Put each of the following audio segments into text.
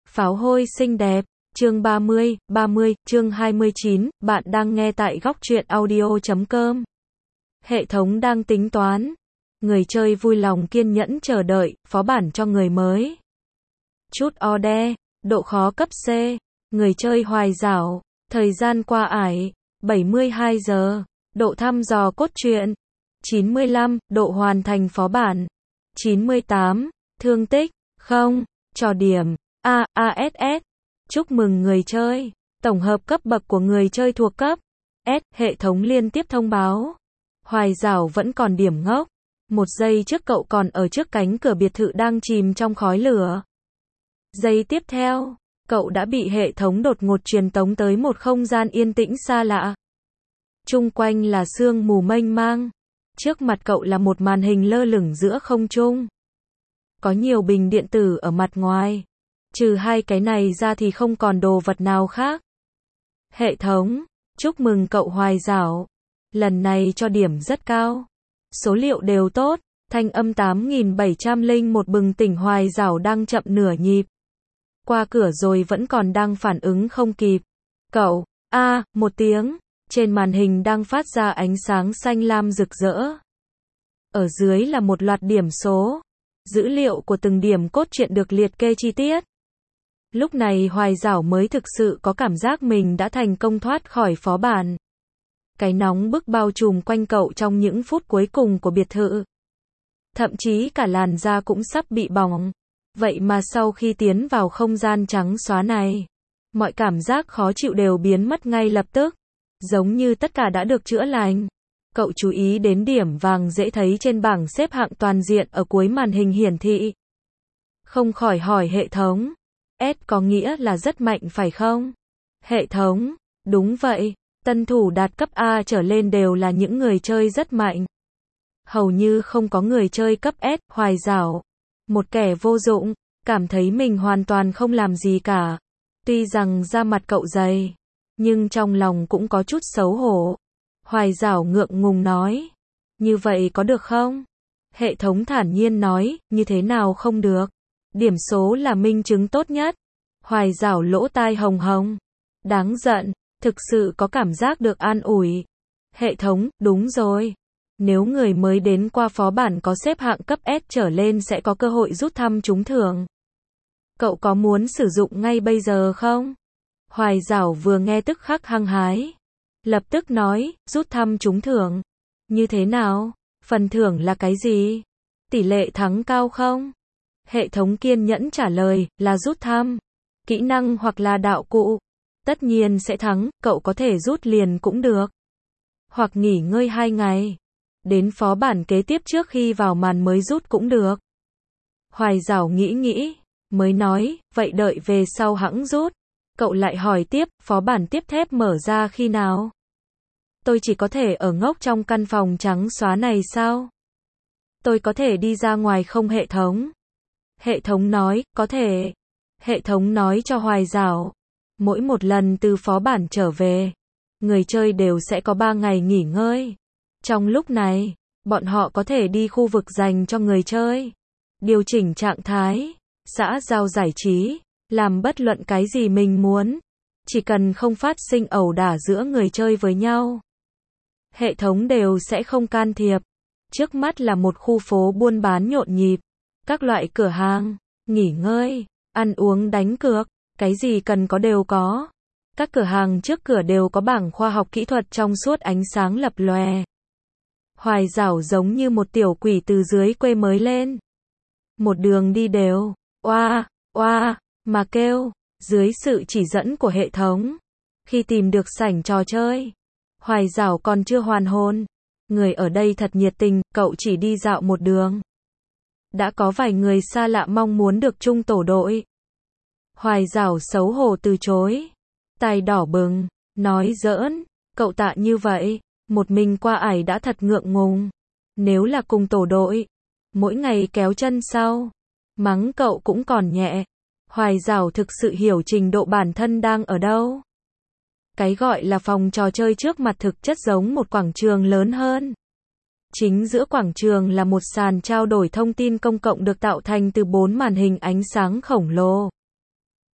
Pháo hôi xinh đẹp, chương 30, chương 29, bạn đang nghe tại góc truyện audio.com. Hệ thống đang tính toán. Người chơi vui lòng kiên nhẫn chờ đợi, phó bản cho người mới. Chút order, độ khó cấp C. Người chơi hoài dảo, thời gian qua ải, 72 giờ. Độ thăm dò cốt truyện, 95, độ hoàn thành phó bản, 98, thương tích, 0, trò điểm, AASS. Chúc mừng người chơi. Tổng hợp cấp bậc của người chơi thuộc cấp S. Hệ thống liên tiếp thông báo. Hoài dảo vẫn còn điểm ngốc. Một giây trước cậu còn ở trước cánh cửa biệt thự đang chìm trong khói lửa. Giây tiếp theo, cậu đã bị hệ thống đột ngột truyền tống tới một không gian yên tĩnh xa lạ. Chung quanh là sương mù mênh mang. Trước mặt cậu là một màn hình lơ lửng giữa không trung. Có nhiều bình điện tử ở mặt ngoài. Trừ hai cái này ra thì không còn đồ vật nào khác. Hệ thống, chúc mừng cậu hoài dảo. Lần này cho điểm rất cao. Số liệu đều tốt. Thanh âm 8701 bừng tỉnh hoài dảo đang chậm nửa nhịp. Qua cửa rồi vẫn còn đang phản ứng không kịp. Cậu, một tiếng. Trên màn hình đang phát ra ánh sáng xanh lam rực rỡ. Ở dưới là một loạt điểm số. Dữ liệu của từng điểm cốt truyện được liệt kê chi tiết. Lúc này hoài dảo mới thực sự có cảm giác mình đã thành công thoát khỏi phó bản. Cái nóng bức bao trùm quanh cậu trong những phút cuối cùng của biệt thự. Thậm chí cả làn da cũng sắp bị bỏng. Vậy mà sau khi tiến vào không gian trắng xóa này, mọi cảm giác khó chịu đều biến mất ngay lập tức. Giống như tất cả đã được chữa lành. Cậu chú ý đến điểm vàng dễ thấy trên bảng xếp hạng toàn diện ở cuối màn hình hiển thị. Không khỏi hỏi hệ thống. S có nghĩa là rất mạnh phải không? Hệ thống, đúng vậy. Tân thủ đạt cấp A trở lên đều là những người chơi rất mạnh. Hầu như không có người chơi cấp S, hoài dảo. Một kẻ vô dụng, cảm thấy mình hoàn toàn không làm gì cả. Tuy rằng da mặt cậu dày, nhưng trong lòng cũng có chút xấu hổ. Hoài dảo ngượng ngùng nói. Như vậy có được không? Hệ thống thản nhiên nói, như thế nào không được? Điểm số là minh chứng tốt nhất. Hoài dảo lỗ tai hồng hồng. Đáng giận, thực sự có cảm giác được an ủi. Hệ thống, đúng rồi. Nếu người mới đến qua phó bản có xếp hạng cấp S trở lên sẽ có cơ hội rút thăm trúng thưởng. Cậu có muốn sử dụng ngay bây giờ không? Hoài dảo vừa nghe tức khắc hăng hái. Lập tức nói, rút thăm trúng thưởng. Như thế nào? Phần thưởng là cái gì? Tỷ lệ thắng cao không? Hệ thống kiên nhẫn trả lời, là rút thăm. Kỹ năng hoặc là đạo cụ. Tất nhiên sẽ thắng, cậu có thể rút liền cũng được. Hoặc nghỉ ngơi 2 ngày. Đến phó bản kế tiếp trước khi vào màn mới rút cũng được. Hoài dảo nghĩ, mới nói, vậy đợi về sau hẵng rút. Cậu lại hỏi tiếp, phó bản tiếp thép mở ra khi nào? Tôi chỉ có thể ở ngốc trong căn phòng trắng xóa này sao? Tôi có thể đi ra ngoài không hệ thống? Hệ thống nói, có thể. Hệ thống nói cho hoài dảo. Mỗi một lần từ phó bản trở về, người chơi đều sẽ có 3 ngày nghỉ ngơi. Trong lúc này, bọn họ có thể đi khu vực dành cho người chơi. Điều chỉnh trạng thái, xã giao giải trí. Làm bất luận cái gì mình muốn. Chỉ cần không phát sinh ẩu đả giữa người chơi với nhau. Hệ thống đều sẽ không can thiệp. Trước mắt là một khu phố buôn bán nhộn nhịp. Các loại cửa hàng, nghỉ ngơi, ăn uống đánh cược. Cái gì cần có đều có. Các cửa hàng trước cửa đều có bảng khoa học kỹ thuật trong suốt ánh sáng lập lòe. Hoài dảo giống như một tiểu quỷ từ dưới quê mới lên. Một đường đi đều. Oa. Mà kêu, dưới sự chỉ dẫn của hệ thống. Khi tìm được sảnh trò chơi, hoài dảo còn chưa hoàn hồn. Người ở đây thật nhiệt tình, cậu chỉ đi dạo một đường. Đã có vài người xa lạ mong muốn được chung tổ đội. Hoài dảo xấu hổ từ chối. Tai đỏ bừng, nói giỡn, cậu tạ như vậy, một mình qua ải đã thật ngượng ngùng. Nếu là cùng tổ đội, mỗi ngày kéo chân sau, mắng cậu cũng còn nhẹ. Hoài dảo thực sự hiểu trình độ bản thân đang ở đâu. Cái gọi là phòng trò chơi trước mặt thực chất giống một quảng trường lớn hơn. Chính giữa quảng trường là một sàn trao đổi thông tin công cộng được tạo thành từ 4 màn hình ánh sáng khổng lồ.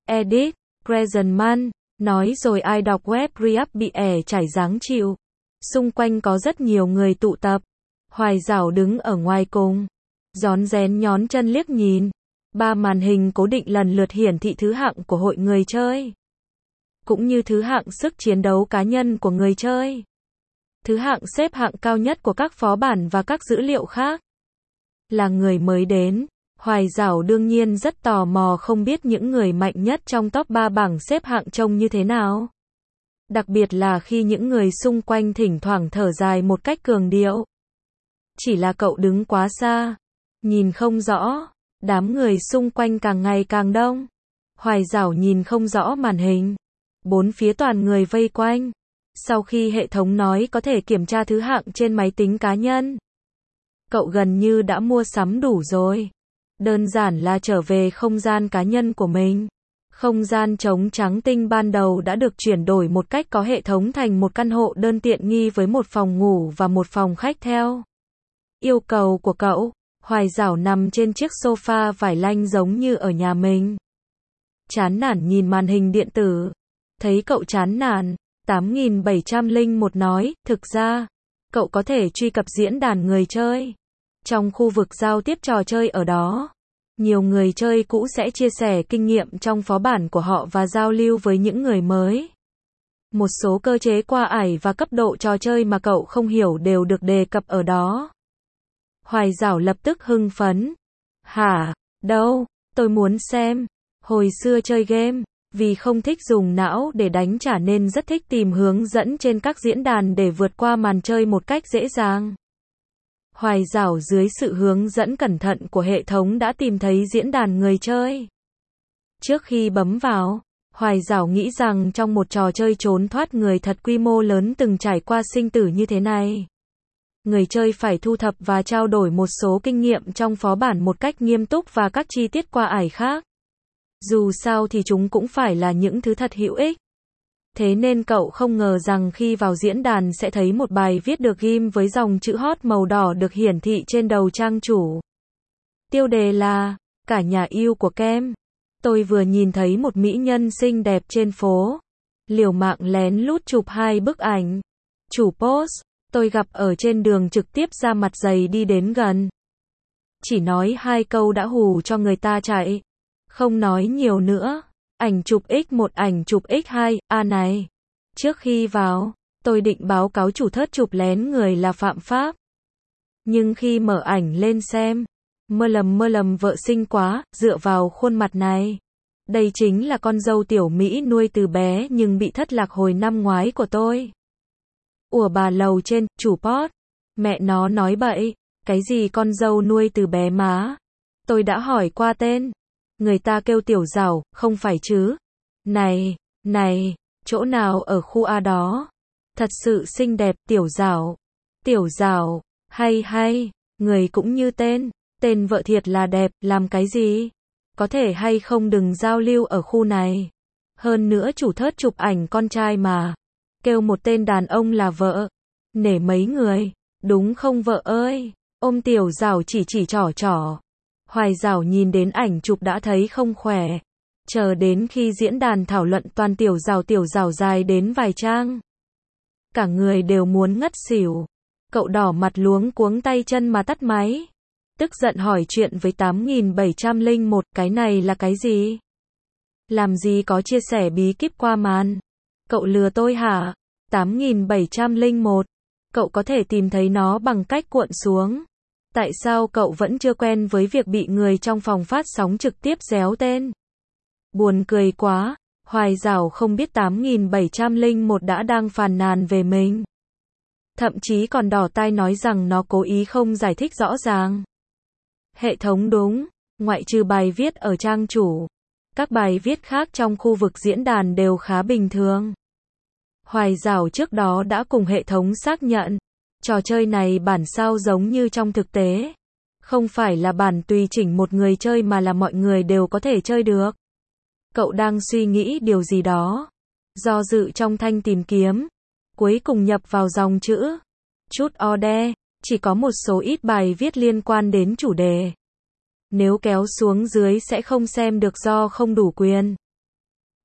Edit, Presentman, nói rồi ai đọc web React bị chảy dáng chịu. Xung quanh có rất nhiều người tụ tập. Hoài Giảo đứng ở ngoài cùng. Rón rén nhón chân liếc nhìn. 3 màn hình cố định lần lượt hiển thị thứ hạng của hội người chơi. Cũng như thứ hạng sức chiến đấu cá nhân của người chơi. Thứ hạng xếp hạng cao nhất của các phó bản và các dữ liệu khác. Là người mới đến, Hoài Giảo đương nhiên rất tò mò không biết những người mạnh nhất trong top 3 bảng xếp hạng trông như thế nào. Đặc biệt là khi những người xung quanh thỉnh thoảng thở dài một cách cường điệu. Chỉ là cậu đứng quá xa, nhìn không rõ, đám người xung quanh càng ngày càng đông. Hoài Giảo nhìn không rõ màn hình. 4 phía toàn người vây quanh. Sau khi hệ thống nói có thể kiểm tra thứ hạng trên máy tính cá nhân. Cậu gần như đã mua sắm đủ rồi. Đơn giản là trở về không gian cá nhân của mình. Không gian trống trắng tinh ban đầu đã được chuyển đổi một cách có hệ thống thành một căn hộ đơn tiện nghi với một phòng ngủ và một phòng khách theo yêu cầu của cậu. Hoài Giảo nằm trên chiếc sofa vải lanh giống như ở nhà mình. Chán nản nhìn màn hình điện tử. Thấy cậu chán nản, 8701 nói, thực ra, cậu có thể truy cập diễn đàn người chơi. Trong khu vực giao tiếp trò chơi ở đó, nhiều người chơi cũ sẽ chia sẻ kinh nghiệm trong phó bản của họ và giao lưu với những người mới. Một số cơ chế qua ải và cấp độ trò chơi mà cậu không hiểu đều được đề cập ở đó. Hoài Giảo lập tức hưng phấn. Hả? Đâu? Tôi muốn xem. Hồi xưa chơi game, vì không thích dùng não để đánh trả nên rất thích tìm hướng dẫn trên các diễn đàn để vượt qua màn chơi một cách dễ dàng. Hoài Giảo dưới sự hướng dẫn cẩn thận của hệ thống đã tìm thấy diễn đàn người chơi. Trước khi bấm vào, Hoài Giảo nghĩ rằng trong một trò chơi trốn thoát người thật quy mô lớn từng trải qua sinh tử như thế này, người chơi phải thu thập và trao đổi một số kinh nghiệm trong phó bản một cách nghiêm túc và các chi tiết qua ải khác. Dù sao thì chúng cũng phải là những thứ thật hữu ích. Thế nên cậu không ngờ rằng khi vào diễn đàn sẽ thấy một bài viết được ghim với dòng chữ hot màu đỏ được hiển thị trên đầu trang chủ. Tiêu đề là, cả nhà yêu của Kem. Tôi vừa nhìn thấy một mỹ nhân xinh đẹp trên phố. Liều mạng lén lút chụp 2 bức ảnh. Chủ post, tôi gặp ở trên đường trực tiếp ra mặt dày đi đến gần. Chỉ nói 2 câu đã hù cho người ta chạy. Không nói nhiều nữa. Ảnh chụp x1 ảnh chụp x2, này. Trước khi vào, tôi định báo cáo chủ thớt chụp lén người là phạm pháp. Nhưng khi mở ảnh lên xem, mơ lầm vợ xinh quá, dựa vào khuôn mặt này. Đây chính là con dâu tiểu Mỹ nuôi từ bé nhưng bị thất lạc hồi năm ngoái của tôi. Ủa bà lầu trên, chủ post. Mẹ nó nói bậy, cái gì con dâu nuôi từ bé má. Tôi đã hỏi qua tên. Người ta kêu Tiểu Giảo, không phải chứ? Này, chỗ nào ở khu A đó? Thật sự xinh đẹp, Tiểu Giảo, hay, người cũng như tên vợ thiệt là đẹp, làm cái gì? Có thể hay không đừng giao lưu ở khu này. Hơn nữa chủ thớt chụp ảnh con trai mà. Kêu một tên đàn ông là vợ. Nể mấy người, đúng không vợ ơi? Ôm Tiểu Giảo chỉ trỏ. Hoài Giảo nhìn đến ảnh chụp đã thấy không khỏe. Chờ đến khi diễn đàn thảo luận toàn Tiểu Giảo dài đến vài trang. Cả người đều muốn ngất xỉu. Cậu đỏ mặt luống cuống tay chân mà tắt máy. Tức giận hỏi chuyện với 8701, cái này là cái gì? Làm gì có chia sẻ bí kíp qua màn? Cậu lừa tôi hả? 8701. Cậu có thể tìm thấy nó bằng cách cuộn xuống. Tại sao cậu vẫn chưa quen với việc bị người trong phòng phát sóng trực tiếp réo tên? Buồn cười quá, Hoài Giảo không biết 8701 đã đang phàn nàn về mình. Thậm chí còn đỏ tai nói rằng nó cố ý không giải thích rõ ràng. Hệ thống đúng, ngoại trừ bài viết ở trang chủ. Các bài viết khác trong khu vực diễn đàn đều khá bình thường. Hoài Giảo trước đó đã cùng hệ thống xác nhận. Trò chơi này bản sao giống như trong thực tế. Không phải là bản tùy chỉnh một người chơi mà là mọi người đều có thể chơi được. Cậu đang suy nghĩ điều gì đó. Do dự trong thanh tìm kiếm. Cuối cùng nhập vào dòng chữ. Chút order. Chỉ có một số ít bài viết liên quan đến chủ đề. Nếu kéo xuống dưới sẽ không xem được do không đủ quyền.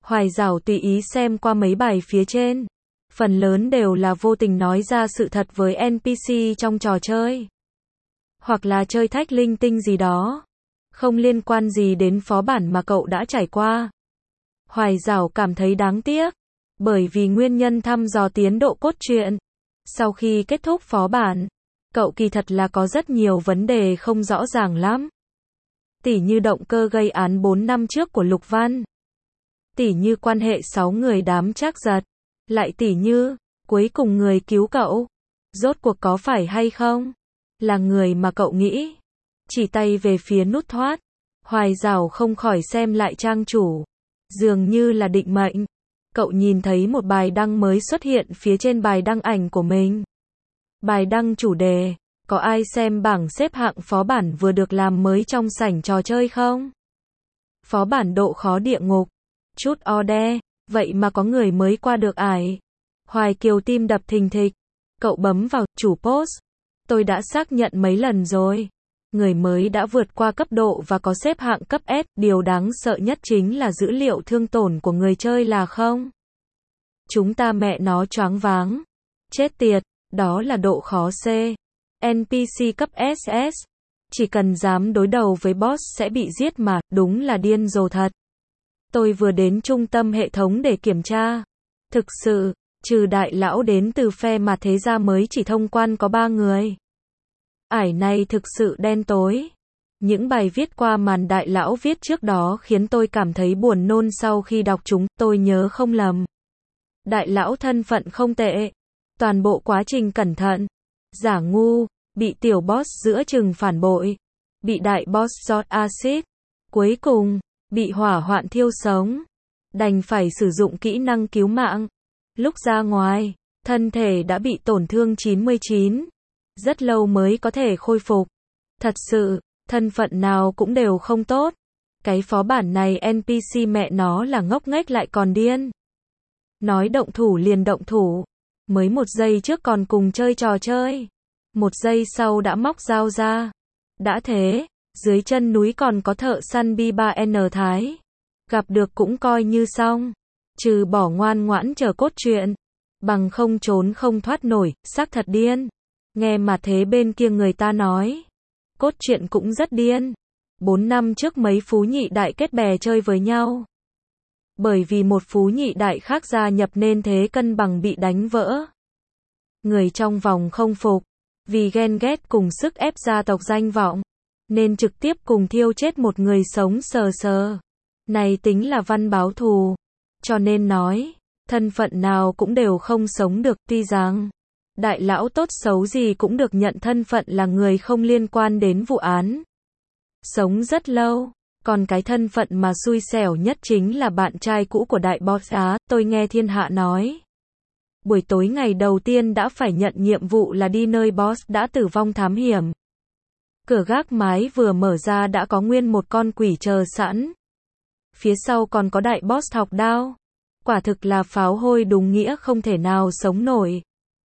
Hoài Giảo tùy ý xem qua mấy bài phía trên. Phần lớn đều là vô tình nói ra sự thật với NPC trong trò chơi. Hoặc là chơi thách linh tinh gì đó. Không liên quan gì đến phó bản mà cậu đã trải qua. Hoài Giảo cảm thấy đáng tiếc. Bởi vì nguyên nhân thăm dò tiến độ cốt truyện. Sau khi kết thúc phó bản, cậu kỳ thật là có rất nhiều vấn đề không rõ ràng lắm. Tỉ như động cơ gây án 4 năm trước của Lục Văn. Tỉ như quan hệ 6 người đám Trác Giật. Lại tỉ như, cuối cùng người cứu cậu. Rốt cuộc có phải hay không? Là người mà cậu nghĩ. Chỉ tay về phía nút thoát. Hoài Giảo không khỏi xem lại trang chủ. Dường như là định mệnh. Cậu nhìn thấy một bài đăng mới xuất hiện phía trên bài đăng ảnh của mình. Bài đăng chủ đề, có ai xem bảng xếp hạng phó bản vừa được làm mới trong sảnh trò chơi không? Phó bản độ khó địa ngục. Chút order, vậy mà có người mới qua được ải. Hoài Kiều tim đập thình thịch. Cậu bấm vào, chủ post. Tôi đã xác nhận mấy lần rồi. Người mới đã vượt qua cấp độ và có xếp hạng cấp S. Điều đáng sợ nhất chính là dữ liệu thương tổn của người chơi là không. Chúng ta mẹ nó choáng váng. Chết tiệt, đó là độ khó C. NPC cấp SS. Chỉ cần dám đối đầu với boss sẽ bị giết mà, đúng là điên rồ thật. Tôi vừa đến trung tâm hệ thống để kiểm tra. Thực sự, trừ đại lão đến từ phe mà thế gia mới chỉ thông quan có 3 người. Ải này thực sự đen tối. Những bài viết qua màn đại lão viết trước đó khiến tôi cảm thấy buồn nôn sau khi đọc chúng, tôi nhớ không lầm. Đại lão thân phận không tệ. Toàn bộ quá trình cẩn thận. Giả ngu, bị tiểu boss giữa chừng phản bội. Bị đại boss giọt axit. Cuối cùng, bị hỏa hoạn thiêu sống. Đành phải sử dụng kỹ năng cứu mạng. Lúc ra ngoài, thân thể đã bị tổn thương 99. Rất lâu mới có thể khôi phục. Thật sự, thân phận nào cũng đều không tốt. Cái phó bản này NPC mẹ nó là ngốc nghếch lại còn điên. Nói động thủ liền động thủ. Mới 1 giây trước còn cùng chơi trò chơi. 1 giây sau đã móc dao ra. Đã thế, dưới chân núi còn có thợ săn B3N Thái. Gặp được cũng coi như xong. Trừ bỏ ngoan ngoãn chờ cốt truyện. Bằng không trốn không thoát nổi, xác thật điên. Nghe mà thế bên kia người ta nói. Cốt truyện cũng rất điên. 4 năm trước mấy phú nhị đại kết bè chơi với nhau. Bởi vì một phú nhị đại khác gia nhập nên thế cân bằng bị đánh vỡ. Người trong vòng không phục. Vì ghen ghét cùng sức ép gia tộc danh vọng. Nên trực tiếp cùng thiêu chết một người sống sờ sờ. Này tính là văn báo thù. Cho nên nói, thân phận nào cũng đều không sống được. Tuy rằng, đại lão tốt xấu gì cũng được nhận thân phận là người không liên quan đến vụ án. Sống rất lâu. Còn cái thân phận mà xui xẻo nhất chính là bạn trai cũ của đại boss Á. Tôi nghe thiên hạ nói. Buổi tối ngày đầu tiên đã phải nhận nhiệm vụ là đi nơi boss đã tử vong thám hiểm. Cửa gác mái vừa mở ra đã có nguyên một con quỷ chờ sẵn. Phía sau còn có đại boss thọc đao. Quả thực là pháo hôi đúng nghĩa không thể nào sống nổi.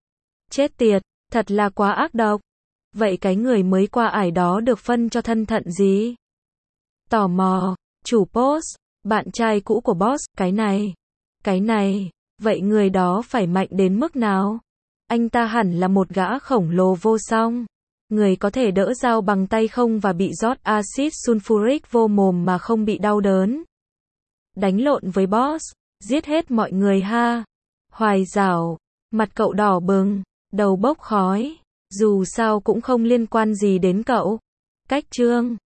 Chết tiệt, thật là quá ác độc. Vậy cái người mới qua ải đó được phân cho thân phận gì? Tò mò, chủ post, bạn trai cũ của boss, cái này, vậy người đó phải mạnh đến mức nào? Anh ta hẳn là một gã khổng lồ vô song. Người có thể đỡ dao bằng tay không và bị rót axit sulfuric vô mồm mà không bị đau đớn. Đánh lộn với boss, giết hết mọi người ha. Hoài Giảo, mặt cậu đỏ bừng, đầu bốc khói. Dù sao cũng không liên quan gì đến cậu. Cách chương